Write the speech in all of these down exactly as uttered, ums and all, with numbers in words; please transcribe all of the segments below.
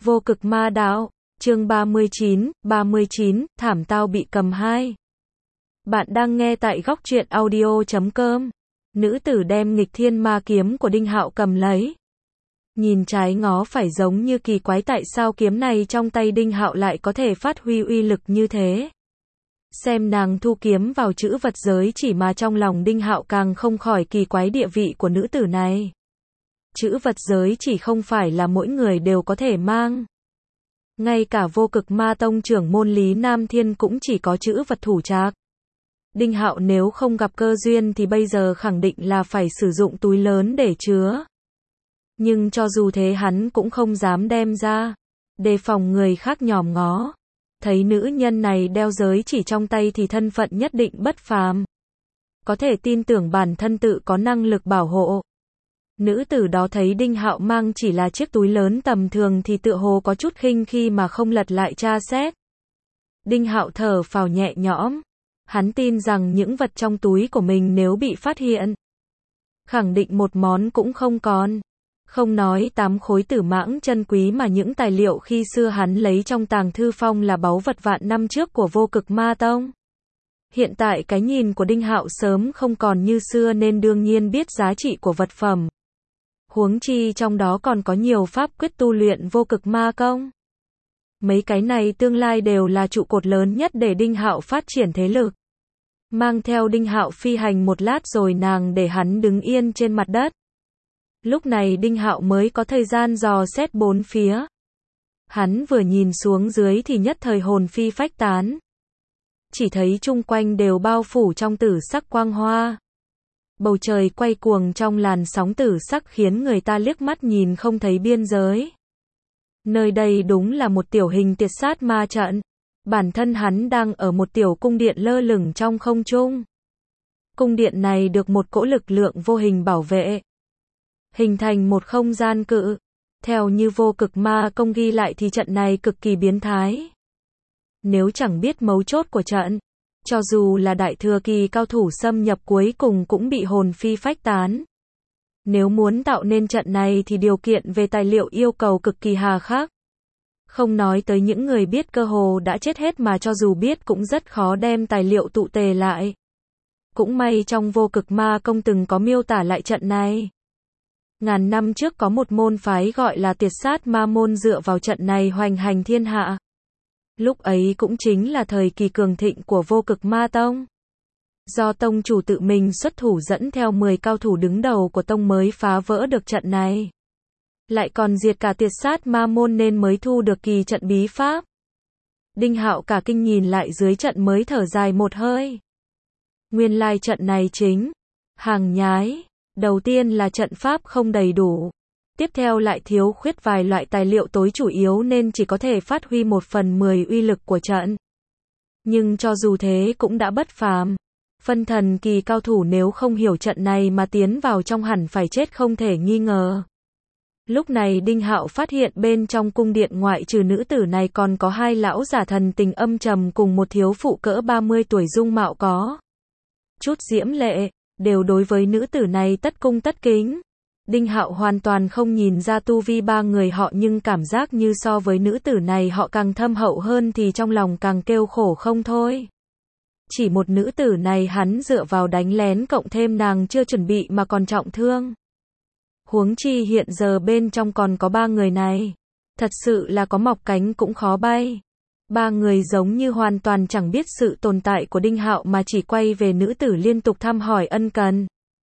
Vô cực ma đạo, chương ba mươi chín, ba mươi chín, thảm tao bị cầm hai. Bạn đang nghe tại góc truyện audio chấm com. Nữ tử đem nghịch thiên ma kiếm của Đinh Hạo cầm lấy. Nhìn trái ngó phải giống như kỳ quái, tại sao kiếm này trong tay Đinh Hạo lại có thể phát huy uy lực như thế. Xem nàng thu kiếm vào chữ vật giới chỉ mà trong lòng Đinh Hạo càng không khỏi kỳ quái địa vị của nữ tử này. Chữ vật giới chỉ không phải là mỗi người đều có thể mang. Ngay cả vô cực ma tông trưởng môn Lý Nam Thiên cũng chỉ có chữ vật thủ trạc. Đinh Hạo nếu không gặp cơ duyên thì bây giờ khẳng định là phải sử dụng túi lớn để chứa. Nhưng cho dù thế hắn cũng không dám đem ra, đề phòng người khác nhòm ngó. Thấy nữ nhân này đeo giới chỉ trong tay thì thân phận nhất định bất phàm. Có thể tin tưởng bản thân tự có năng lực bảo hộ. Nữ tử đó thấy Đinh Hạo mang chỉ là chiếc túi lớn tầm thường thì tựa hồ có chút khinh khi mà không lật lại tra xét. Đinh Hạo thở phào nhẹ nhõm. Hắn tin rằng những vật trong túi của mình nếu bị phát hiện, khẳng định một món cũng không còn. Không nói tám khối tử mãng chân quý mà những tài liệu khi xưa hắn lấy trong tàng thư phong là báu vật vạn năm trước của vô cực ma tông. Hiện tại cái nhìn của Đinh Hạo sớm không còn như xưa nên đương nhiên biết giá trị của vật phẩm. Huống chi trong đó còn có nhiều pháp quyết tu luyện vô cực ma công. Mấy cái này tương lai đều là trụ cột lớn nhất để Đinh Hạo phát triển thế lực. Mang theo Đinh Hạo phi hành một lát rồi nàng để hắn đứng yên trên mặt đất. Lúc này Đinh Hạo mới có thời gian dò xét bốn phía. Hắn vừa nhìn xuống dưới thì nhất thời hồn phi phách tán. Chỉ thấy chung quanh đều bao phủ trong tử sắc quang hoa. Bầu trời quay cuồng trong làn sóng tử sắc khiến người ta liếc mắt nhìn không thấy biên giới. Nơi đây đúng là một tiểu hình tiệt sát ma trận. Bản thân hắn đang ở một tiểu cung điện lơ lửng trong không trung. Cung điện này được một cỗ lực lượng vô hình bảo vệ, hình thành một không gian cự. Theo như vô cực ma công ghi lại thì trận này cực kỳ biến thái. Nếu chẳng biết mấu chốt của trận, cho dù là đại thừa kỳ cao thủ xâm nhập cuối cùng cũng bị hồn phi phách tán. Nếu muốn tạo nên trận này thì điều kiện về tài liệu yêu cầu cực kỳ hà khắc. Không nói tới những người biết cơ hồ đã chết hết mà cho dù biết cũng rất khó đem tài liệu tụ tề lại. Cũng may trong vô cực ma công từng có miêu tả lại trận này. Ngàn năm trước có một môn phái gọi là tiệt sát ma môn dựa vào trận này hoành hành thiên hạ. Lúc ấy cũng chính là thời kỳ cường thịnh của vô cực ma tông. Do tông chủ tự mình xuất thủ dẫn theo mười cao thủ đứng đầu của tông mới phá vỡ được trận này. Lại còn diệt cả tiệt sát ma môn nên mới thu được kỳ trận bí pháp. Đinh Hạo cả kinh nhìn lại dưới trận mới thở dài một hơi. Nguyên lai trận này chính hàng nhái. Đầu tiên là trận pháp không đầy đủ. Tiếp theo lại thiếu khuyết vài loại tài liệu tối chủ yếu nên chỉ có thể phát huy một phần mười uy lực của trận. Nhưng cho dù thế cũng đã bất phàm. Phân thần kỳ cao thủ nếu không hiểu trận này mà tiến vào trong hẳn phải chết không thể nghi ngờ. Lúc này Đinh Hạo phát hiện bên trong cung điện ngoại trừ nữ tử này còn có hai lão giả thần tình âm trầm cùng một thiếu phụ cỡ ba mươi tuổi dung mạo có chút diễm lệ, đều đối với nữ tử này tất cung tất kính. Đinh Hạo hoàn toàn không nhìn ra tu vi ba người họ nhưng cảm giác như so với nữ tử này họ càng thâm hậu hơn thì trong lòng càng kêu khổ không thôi. Chỉ một nữ tử này hắn dựa vào đánh lén cộng thêm nàng chưa chuẩn bị mà còn trọng thương. Huống chi hiện giờ bên trong còn có ba người này. Thật sự là có mọc cánh cũng khó bay. Ba người giống như hoàn toàn chẳng biết sự tồn tại của Đinh Hạo mà chỉ quay về nữ tử liên tục thăm hỏi ân cần.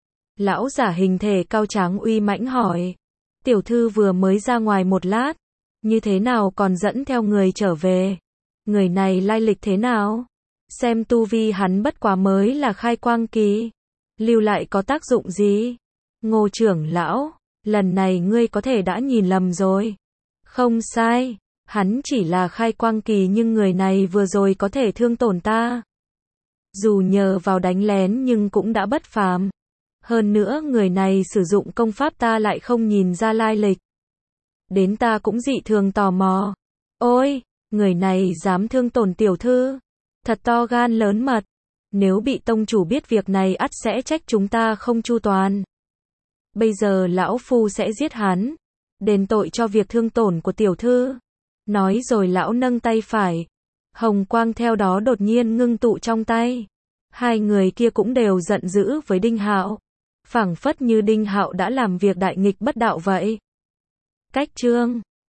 Lão giả hình thể cao tráng uy mãnh hỏi. Tiểu thư vừa mới ra ngoài một lát. Như thế nào còn dẫn theo người trở về? Người này lai lịch thế nào? Xem tu vi hắn bất quá mới là khai quang kỳ. Lưu lại có tác dụng gì? Ngô trưởng lão, lần này ngươi có thể đã nhìn lầm rồi. Không sai, hắn chỉ là khai quang kỳ nhưng người này vừa rồi có thể thương tổn ta. Dù nhờ vào đánh lén nhưng cũng đã bất phàm. Hơn nữa người này sử dụng công pháp ta lại không nhìn ra lai lịch. Đến ta cũng dị thường tò mò. Ôi, người này dám thương tổn tiểu thư. Thật to gan lớn mật. Nếu bị tông chủ biết việc này ắt sẽ trách chúng ta không chu toàn. Bây giờ lão phu sẽ giết hắn, đền tội cho việc thương tổn của tiểu thư. Nói rồi lão nâng tay phải. Hồng quang theo đó đột nhiên ngưng tụ trong tay. Hai người kia cũng đều giận dữ với Đinh Hạo. Phảng phất như Đinh Hạo đã làm việc đại nghịch bất đạo vậy. Cách chương